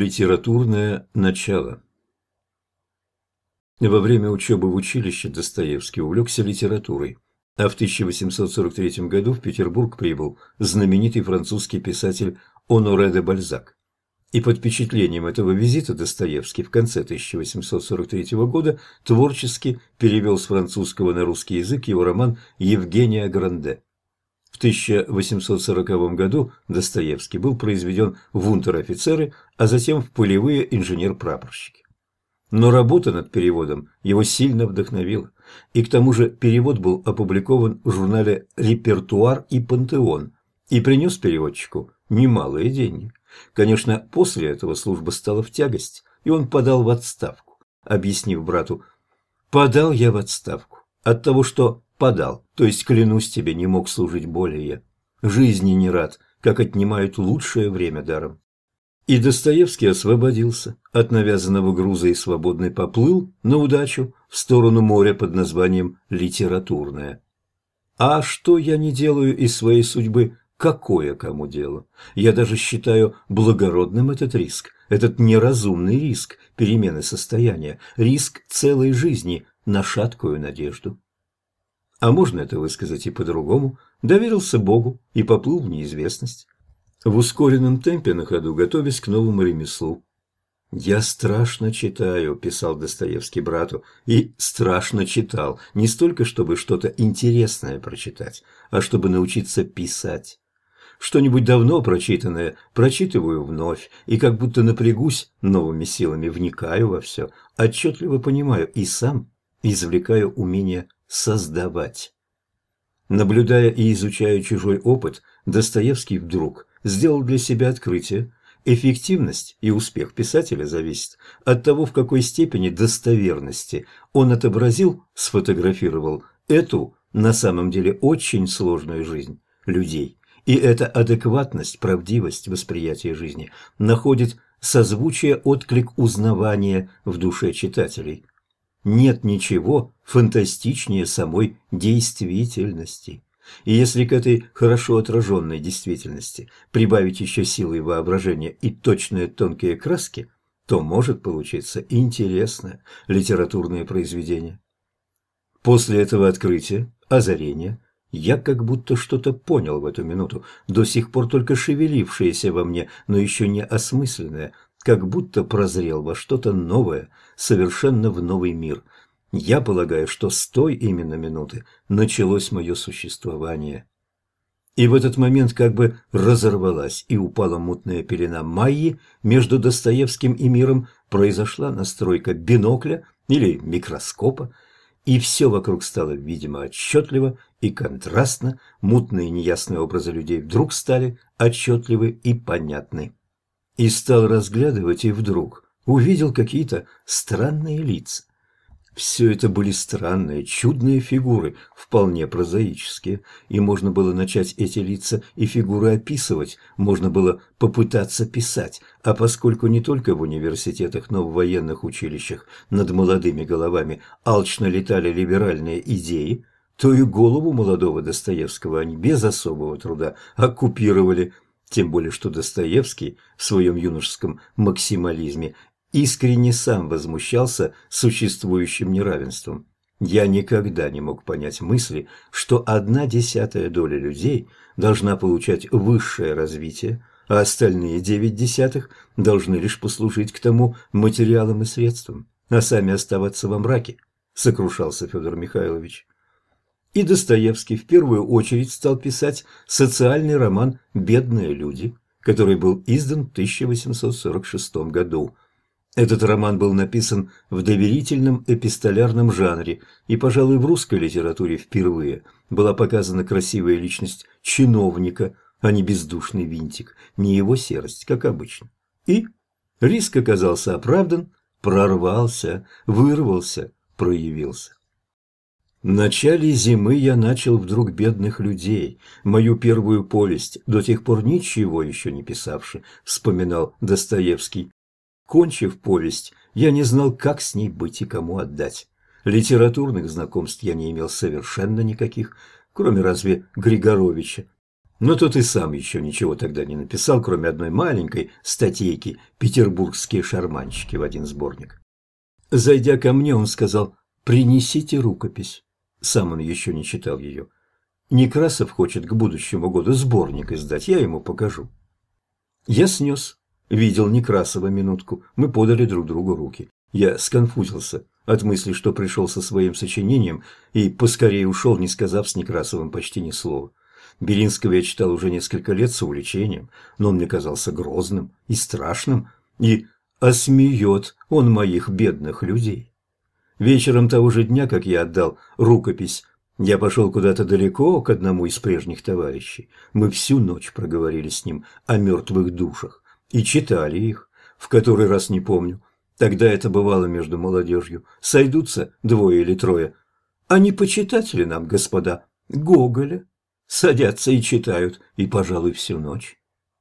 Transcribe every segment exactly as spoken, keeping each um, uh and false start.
Литературное начало. Во время учебы в училище Достоевский увлекся литературой, а в тысяча восемьсот сорок третьем году в Петербург прибыл знаменитый французский писатель Оноре де Бальзак. И под впечатлением этого визита Достоевский в конце тысяча восемьсот сорок третьего года творчески перевел с французского на русский язык его роман «Евгения Гранде». В тысяча восемьсот сороковом году Достоевский был произведен в унтер-офицеры, а затем в полевые инженер-прапорщики. Но работа над переводом его сильно вдохновила, и к тому же перевод был опубликован в журнале «Репертуар» и «Пантеон» и принес переводчику немалые деньги. Конечно, после этого служба стала в тягость, и он подал в отставку, объяснив брату: «Подал я в отставку от того, что подал, то есть, клянусь тебе, не мог служить более я. Жизни не рад, как отнимают лучшее время даром». И Достоевский освободился от навязанного груза и свободный поплыл на удачу в сторону моря под названием «Литературное». А что я не делаю из своей судьбы, какое кому дело? Я даже считаю благородным этот риск, этот неразумный риск перемены состояния, риск целой жизни на шаткую надежду. А можно это высказать и по-другому: доверился Богу и поплыл в неизвестность, в ускоренном темпе на ходу, готовясь к новому ремеслу. «Я страшно читаю», – писал Достоевский брату, и страшно читал, не столько чтобы что-то интересное прочитать, а чтобы научиться писать. Что-нибудь давно прочитанное прочитываю вновь, и как будто напрягусь новыми силами, вникаю во все, отчетливо понимаю и сам извлекаю умение создавать. Наблюдая и изучая чужой опыт, Достоевский вдруг сделал для себя открытие: эффективность и успех писателя зависит от того, в какой степени достоверности он отобразил, сфотографировал эту, на самом деле, очень сложную жизнь людей. И эта адекватность, правдивость восприятия жизни находит созвучие, отклик, узнавания в душе читателей. Нет ничего фантастичнее самой действительности. И если к этой хорошо отраженной действительности прибавить еще силы воображения и точные тонкие краски, то может получиться интересное литературное произведение. После этого открытия, озарения, я как будто что-то понял в эту минуту, до сих пор только шевелившееся во мне, но еще не осмысленное, как будто прозрел во что-то новое, совершенно в новый мир. Я полагаю, что с той именно минуты началось мое существование. И в этот момент как бы разорвалась и упала мутная пелена Майи между Достоевским и миром, произошла настройка бинокля или микроскопа, и все вокруг стало видимо отчетливо и контрастно, мутные неясные образы людей вдруг стали отчетливы и понятны. И стал разглядывать, и вдруг увидел какие-то странные лица. Все это были странные, чудные фигуры, вполне прозаические, и можно было начать эти лица и фигуры описывать, можно было попытаться писать, а поскольку не только в университетах, но в военных училищах над молодыми головами алчно летали либеральные идеи, то и голову молодого Достоевского они без особого труда оккупировали, тем более что Достоевский в своем юношеском максимализме искренне сам возмущался существующим неравенством. Я никогда не мог понять мысли, что одна десятая доля людей должна получать высшее развитие, а остальные девять десятых должны лишь послужить к тому материалом и средством, а сами оставаться во мраке, сокрушался Федор Михайлович. И Достоевский в первую очередь стал писать социальный роман «Бедные люди», который был издан в тысяча восемьсот сорок шестом году. Этот роман был написан в доверительном эпистолярном жанре, и, пожалуй, в русской литературе впервые была показана красивая личность чиновника, а не бездушный винтик, не его серость, как обычно. И риск оказался оправдан, прорвался, вырвался, проявился. В начале зимы я начал вдруг «Бедных людей», мою первую повесть, до тех пор ничего еще не писавши, вспоминал Достоевский. Кончив повесть, я не знал, как с ней быть и кому отдать. Литературных знакомств я не имел совершенно никаких, кроме разве Григоровича. Но тот и сам еще ничего тогда не написал, кроме одной маленькой статейки «Петербургские шарманщики» в один сборник. Зайдя ко мне, он сказал: «Принесите рукопись». Сам он еще не читал ее. Некрасов хочет к будущему году сборник издать, я ему покажу. Я снес. Видел Некрасова минутку, мы подали друг другу руки. Я сконфузился от мысли, что пришел со своим сочинением, и поскорее ушел, не сказав с Некрасовым почти ни слова. Белинского я читал уже несколько лет с увлечением, но он мне казался грозным и страшным, и осмеет он моих бедных людей. Вечером того же дня, как я отдал рукопись, я пошел куда-то далеко к одному из прежних товарищей. Мы всю ночь проговорили с ним о мертвых душах и читали их, в который раз не помню. Тогда это бывало между молодежью. Сойдутся двое или трое. А не почитать ли нам, господа, Гоголя? Садятся и читают, и, пожалуй, всю ночь.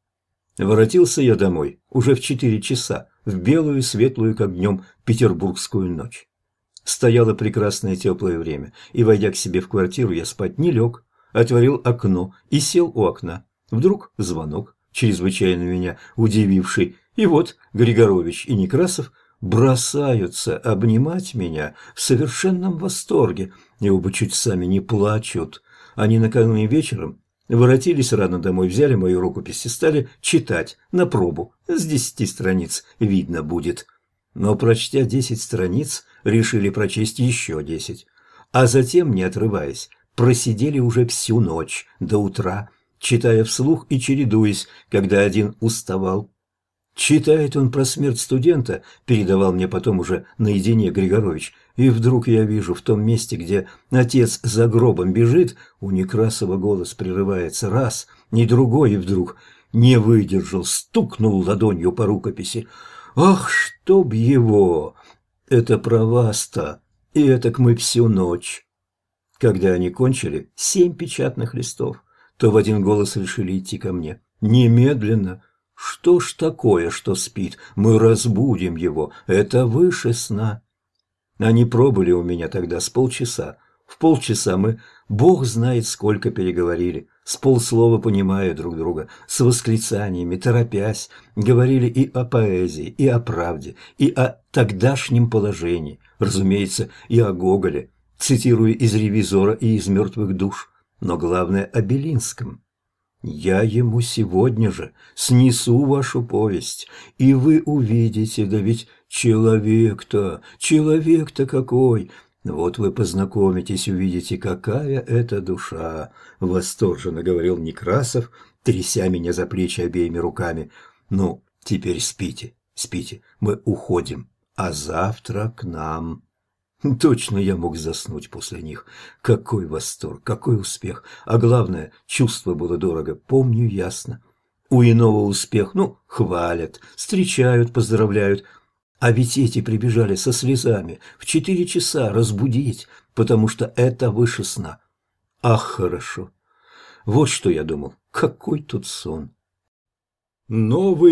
Воротился я домой уже в четыре часа, в белую, светлую, как днем, петербургскую ночь. Стояло прекрасное теплое время, и, войдя к себе в квартиру, я спать не лег, отворил окно и сел у окна. Вдруг звонок, чрезвычайно меня удививший, и вот Григорович и Некрасов бросаются обнимать меня в совершенном восторге, и оба чуть сами не плачут. Они накануне вечером воротились рано домой, взяли мою рукопись и стали читать на пробу, с десяти страниц видно будет. Но, прочтя десять страниц, решили прочесть еще десять, а затем, не отрываясь, просидели уже всю ночь до утра, читая вслух и чередуясь, когда один уставал. Читает он про смерть студента, передавал мне потом уже наедине Григорович, и вдруг я вижу в том месте, где отец за гробом бежит, у Некрасова голос прерывается раз, не другой, и вдруг не выдержал, стукнул ладонью по рукописи. «Ах, чтоб его! Это про вас-то! И этак мы всю ночь!» Когда они кончили семь печатных листов, то в один голос решили идти ко мне. «Немедленно! Что ж такое, что спит? Мы разбудим его! Это выше сна!» Они пробыли у меня тогда с полчаса. В полчаса мы, бог знает сколько, переговорили, с полслова понимая друг друга, с восклицаниями, торопясь, говорили и о поэзии, и о правде, и о тогдашнем положении, разумеется, и о Гоголе, цитируя из «Ревизора» и из «Мертвых душ», но главное о Белинском. «Я ему сегодня же снесу вашу повесть, и вы увидите, да ведь человек-то, человек-то какой! Вот вы познакомитесь, увидите, какая это душа!» — восторженно говорил Некрасов, тряся меня за плечи обеими руками. «Ну, теперь спите, спите, мы уходим, а завтра к нам». Точно я мог заснуть после них. Какой восторг, какой успех. А главное, чувство было дорого, помню ясно. У иного успех, ну, хвалят, встречают, поздравляют. А ведь эти прибежали со слезами в четыре часа разбудить, потому что это выше сна. Ах, хорошо. Вот что я думал. Какой тут сон. Новый